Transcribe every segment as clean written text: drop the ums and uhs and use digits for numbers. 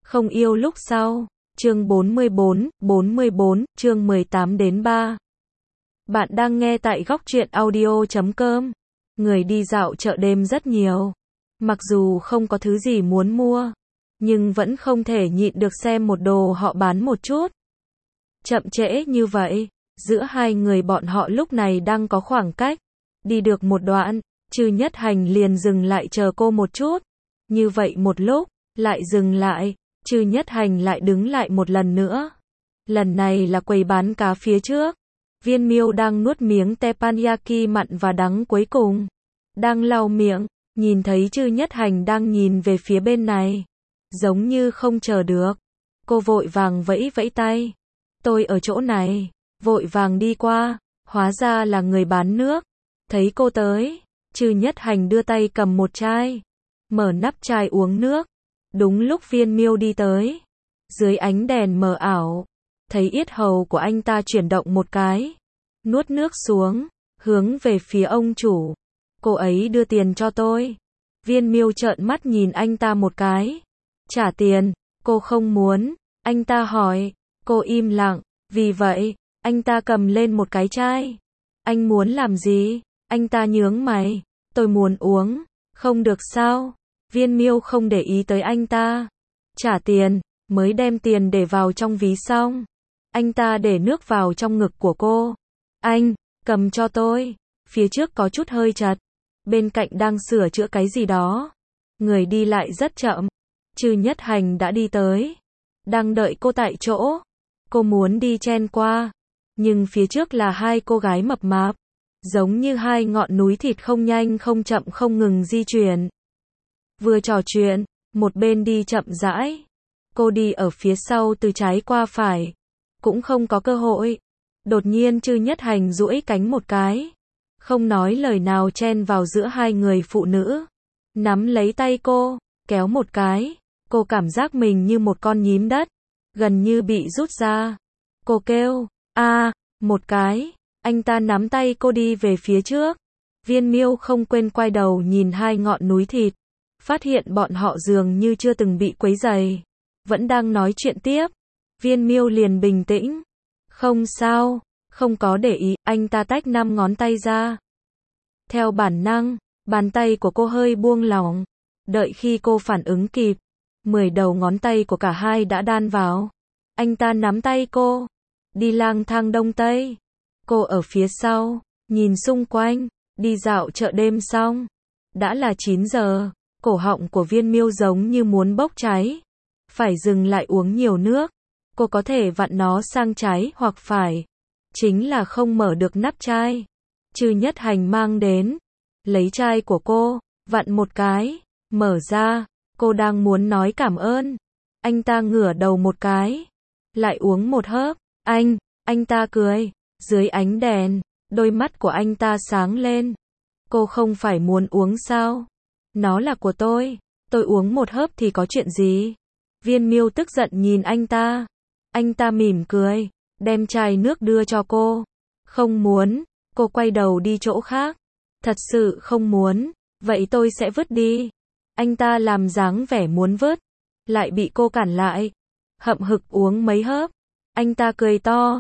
Không yêu lúc sau. Chương 44, chương 18-3. Bạn đang nghe tại góc truyện audio.com. Người đi dạo chợ đêm rất nhiều. Mặc dù không có thứ gì muốn mua, nhưng vẫn không thể nhịn được xem một đồ họ bán một chút. Chậm trễ như vậy, giữa hai người bọn họ lúc này đang có khoảng cách. Đi được một đoạn, Trư Nhất Hành liền dừng lại chờ cô một chút. Như vậy một lúc, lại dừng lại, Trư Nhất Hành lại đứng lại một lần nữa. Lần này là quầy bán cá phía trước. Viên Miêu đang nuốt miếng teppanyaki mặn và đắng cuối cùng. Đang lau miệng, nhìn thấy Trư Nhất Hành đang nhìn về phía bên này. Giống như không chờ được. Cô vội vàng vẫy vẫy tay. Tôi ở chỗ này. Vội vàng đi qua, hóa ra là người bán nước. Thấy cô tới, Trư Nhất Hành đưa tay cầm một chai. Mở nắp chai uống nước. Đúng lúc Viên Miêu đi tới. Dưới ánh đèn mờ ảo, thấy yết hầu của anh ta chuyển động một cái. Nuốt nước xuống, hướng về phía ông chủ. Cô ấy đưa tiền cho tôi. Viên Miêu trợn mắt nhìn anh ta một cái. Trả tiền, cô không muốn. Anh ta hỏi, cô im lặng. Vì vậy, anh ta cầm lên một cái chai. Anh muốn làm gì? Anh ta nhướng mày. Tôi muốn uống. Không được sao? Viên Miêu không để ý tới anh ta. Trả tiền, mới đem tiền để vào trong ví xong. Anh ta để nước vào trong ngực của cô. Anh, cầm cho tôi. Phía trước có chút hơi chật. Bên cạnh đang sửa chữa cái gì đó. Người đi lại rất chậm. Trư Nhất Hành đã đi tới. Đang đợi cô tại chỗ. Cô muốn đi chen qua. Nhưng phía trước là hai cô gái mập mạp. Giống như hai ngọn núi thịt không nhanh không chậm không ngừng di chuyển. Vừa trò chuyện, một bên đi chậm rãi. Cô đi ở phía sau từ trái qua phải. Cũng không có cơ hội. Đột nhiên Trư Nhất Hành duỗi cánh một cái. Không nói lời nào chen vào giữa hai người phụ nữ. Nắm lấy tay cô, kéo một cái. Cô cảm giác mình như một con nhím đất. Gần như bị rút ra. Cô kêu, một cái. Anh ta nắm tay cô đi về phía trước. Viên Miêu không quên quay đầu nhìn hai ngọn núi thịt. Phát hiện bọn họ dường như chưa từng bị quấy rầy. Vẫn đang nói chuyện tiếp. Viên Miêu liền bình tĩnh. Không sao, không có để ý. Anh ta tách 5 ngón tay ra. Theo bản năng, bàn tay của cô hơi buông lỏng. Đợi khi cô phản ứng kịp, 10 đầu ngón tay của cả hai đã đan vào. Anh ta nắm tay cô. Đi lang thang Đông Tây. Cô ở phía sau, nhìn xung quanh. Đi dạo chợ đêm xong. Đã là 9 giờ. Cổ họng của Viên Miêu giống như muốn bốc cháy. Phải dừng lại uống nhiều nước. Cô có thể vặn nó sang trái hoặc phải. Chính là không mở được nắp chai. Trư Nhất Hành mang đến. Lấy chai của cô, vặn một cái. Mở ra. Cô đang muốn nói cảm ơn. Anh ta ngửa đầu một cái. Lại uống một hớp. Anh ta cười. Dưới ánh đèn, đôi mắt của anh ta sáng lên. Cô không phải muốn uống sao? Nó là của tôi uống một hớp thì có chuyện gì? Viên Miêu tức giận nhìn anh ta. Anh ta mỉm cười, đem chai nước đưa cho cô. Không muốn, cô quay đầu đi chỗ khác. Thật sự không muốn, vậy tôi sẽ vứt đi. Anh ta làm dáng vẻ muốn vứt, lại bị cô cản lại. Hậm hực uống mấy hớp. Anh ta cười to,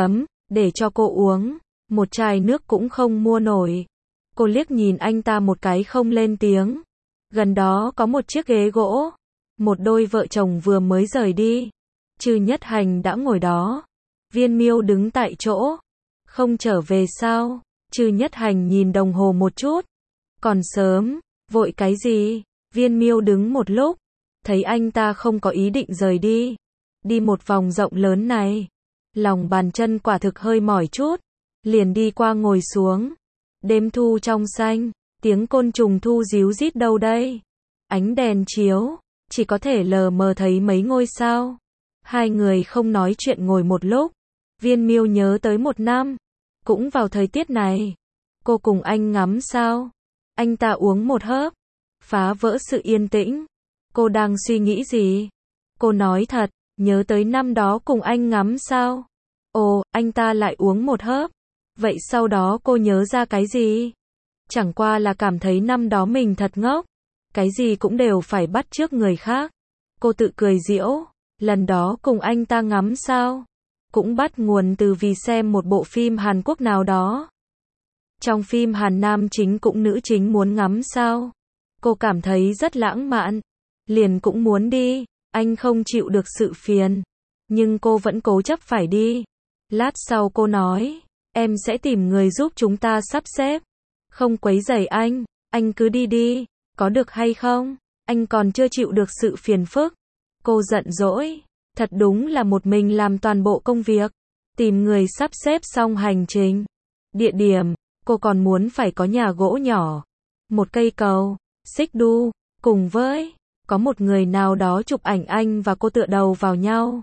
để cho cô uống. Một chai nước cũng không mua nổi. Cô liếc nhìn anh ta một cái không lên tiếng. Gần đó có một chiếc ghế gỗ. Một đôi vợ chồng vừa mới rời đi. Trư Nhất Hành đã ngồi đó. Viên Miêu đứng tại chỗ. Không trở về sao? Trư Nhất Hành nhìn đồng hồ một chút. Còn sớm, vội cái gì? Viên Miêu đứng một lúc. Thấy anh ta không có ý định rời đi. Đi một vòng rộng lớn này. Lòng bàn chân quả thực hơi mỏi chút. Liền đi qua ngồi xuống. Đêm thu trong xanh. Tiếng côn trùng thu ríu rít đâu đây? Ánh đèn chiếu. Chỉ có thể lờ mờ thấy mấy ngôi sao. Hai người không nói chuyện ngồi một lúc. Viên Miêu nhớ tới một năm. Cũng vào thời tiết này. Cô cùng anh ngắm sao? Anh ta uống một hớp. Phá vỡ sự yên tĩnh. Cô đang suy nghĩ gì? Cô nói thật, nhớ tới năm đó cùng anh ngắm sao? Ồ, anh ta lại uống một hớp. Vậy sau đó cô nhớ ra cái gì? Chẳng qua là cảm thấy năm đó mình thật ngốc. Cái gì cũng đều phải bắt chước người khác. Cô tự cười giễu, lần đó cùng anh ta ngắm sao? Cũng bắt nguồn từ vì xem một bộ phim Hàn Quốc nào đó. Trong phim Hàn nam chính cũng nữ chính muốn ngắm sao? Cô cảm thấy rất lãng mạn, liền cũng muốn đi, anh không chịu được sự phiền, nhưng cô vẫn cố chấp phải đi. Lát sau cô nói, em sẽ tìm người giúp chúng ta sắp xếp, không quấy rầy anh cứ đi đi, có được hay không? Anh còn chưa chịu được sự phiền phức. Cô giận dỗi, thật đúng là một mình làm toàn bộ công việc, tìm người sắp xếp xong hành trình, địa điểm, cô còn muốn phải có nhà gỗ nhỏ, một cây cầu, xích đu, cùng với có một người nào đó chụp ảnh anh và cô tựa đầu vào nhau.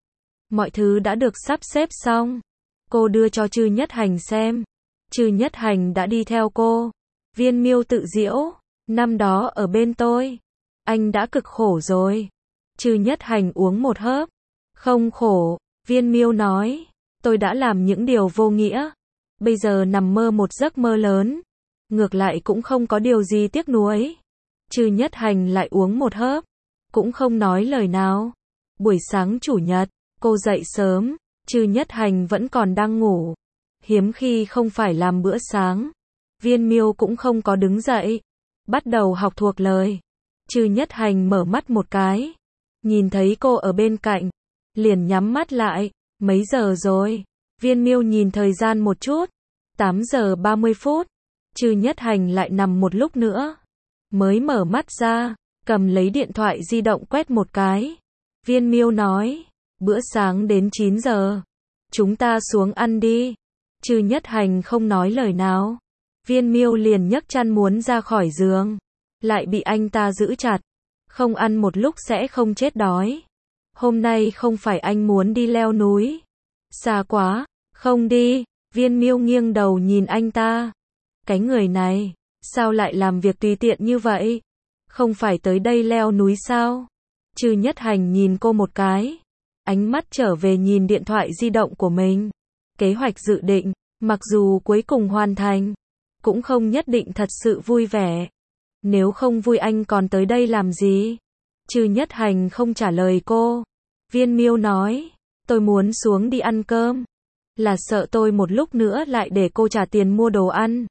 Mọi thứ đã được sắp xếp xong. Cô đưa cho Trư Nhất Hành xem. Trư Nhất Hành đã đi theo cô. Viên Miêu tự giễu, năm đó ở bên tôi, anh đã cực khổ rồi. Trư Nhất Hành uống một hớp. Không khổ, Viên Miêu nói, tôi đã làm những điều vô nghĩa, bây giờ nằm mơ một giấc mơ lớn, ngược lại cũng không có điều gì tiếc nuối. Trư Nhất Hành lại uống một hớp, cũng không nói lời nào. Buổi sáng chủ nhật, cô dậy sớm, Trư Nhất Hành vẫn còn đang ngủ, hiếm khi không phải làm bữa sáng. Viên Miêu cũng không có đứng dậy, bắt đầu học thuộc lời. Trư Nhất Hành mở mắt một cái, nhìn thấy cô ở bên cạnh, liền nhắm mắt lại. Mấy giờ rồi? Viên Miêu nhìn thời gian một chút, 8 giờ 30 phút. Trư Nhất Hành lại nằm một lúc nữa, mới mở mắt ra, cầm lấy điện thoại di động quét một cái. Viên Miêu nói, bữa sáng đến 9 giờ, chúng ta xuống ăn đi. Trư Nhất Hành không nói lời nào. Viên Miêu liền nhấc chăn muốn ra khỏi giường, lại bị anh ta giữ chặt. Không ăn một lúc sẽ không chết đói. Hôm nay không phải anh muốn đi leo núi. Xa quá, không đi. Viên Miêu nghiêng đầu nhìn anh ta. Cái người này, sao lại làm việc tùy tiện như vậy? Không phải tới đây leo núi sao? Trư Nhất Hành nhìn cô một cái, ánh mắt trở về nhìn điện thoại di động của mình. Kế hoạch dự định, mặc dù cuối cùng hoàn thành, cũng không nhất định thật sự vui vẻ. Nếu không vui anh còn tới đây làm gì? Trư Nhất Hành không trả lời cô. Viên Miêu nói, tôi muốn xuống đi ăn cơm, là sợ tôi một lúc nữa lại để cô trả tiền mua đồ ăn.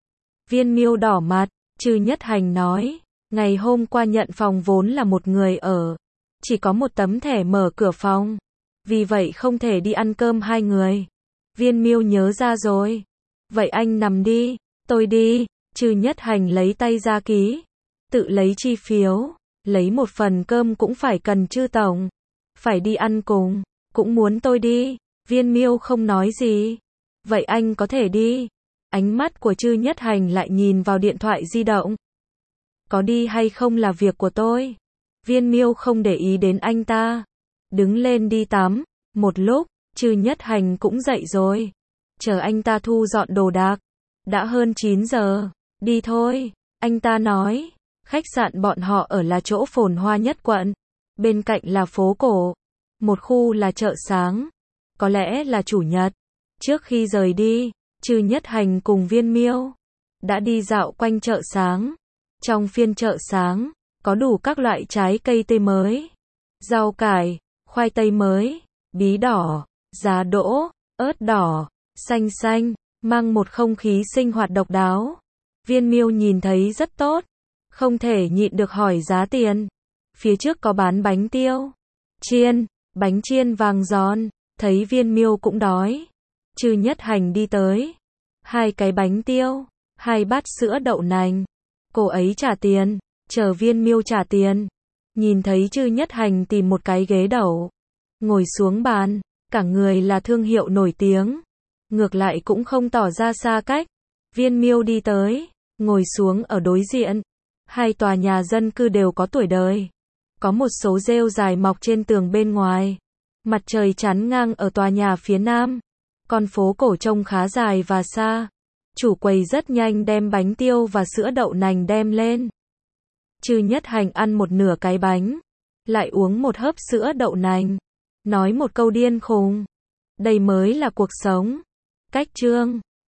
Viên Miêu đỏ mặt. Trư Nhất Hành nói, ngày hôm qua nhận phòng vốn là một người ở, chỉ có một tấm thẻ mở cửa phòng, vì vậy không thể đi ăn cơm hai người. Viên Miêu nhớ ra rồi. Vậy anh nằm đi, tôi đi. Trư Nhất Hành lấy tay ra ký, tự lấy chi phiếu, lấy một phần cơm cũng phải cần Trư tổng, phải đi ăn cùng, cũng muốn tôi đi. Viên Miêu không nói gì. Vậy anh có thể đi. Ánh mắt của Trư Nhất Hành lại nhìn vào điện thoại di động. Có đi hay không là việc của tôi. Viên Miêu không để ý đến anh ta, đứng lên đi tắm. Một lúc, Trư Nhất Hành cũng dậy rồi, chờ anh ta thu dọn đồ đạc. Đã hơn 9 giờ, đi thôi, anh ta nói. Khách sạn bọn họ ở là chỗ phồn hoa nhất quận, bên cạnh là phố cổ, một khu là chợ sáng. Có lẽ là chủ nhật. Trước khi rời đi, Trư Nhất Hành cùng Viên Miêu đã đi dạo quanh chợ sáng. Trong phiên chợ sáng, có đủ các loại trái cây tươi mới, rau cải, khoai tây mới, bí đỏ, giá đỗ, ớt đỏ, xanh xanh, mang một không khí sinh hoạt độc đáo. Viên Miêu nhìn thấy rất tốt, không thể nhịn được hỏi giá tiền. Phía trước có bán bánh tiêu chiên, bánh chiên vàng giòn. Thấy Viên Miêu cũng đói, Trư Nhất Hành đi tới, 2 cái bánh tiêu, 2 bát sữa đậu nành. Cô ấy trả tiền, chờ Viên Miêu trả tiền. Nhìn thấy Trư Nhất Hành tìm một cái ghế đẩu, ngồi xuống bàn, cả người là thương hiệu nổi tiếng, ngược lại cũng không tỏ ra xa cách. Viên Miêu đi tới, ngồi xuống ở đối diện. 2 tòa nhà dân cư đều có tuổi đời, có một số rêu dài mọc trên tường bên ngoài. Mặt trời chắn ngang ở tòa nhà phía nam. Con phố cổ trông khá dài và xa. Chủ quầy rất nhanh đem bánh tiêu và sữa đậu nành đem lên. Trư Nhất Hành ăn một nửa cái bánh, lại uống một hớp sữa đậu nành, nói một câu điên khùng. Đây mới là cuộc sống. Cách chương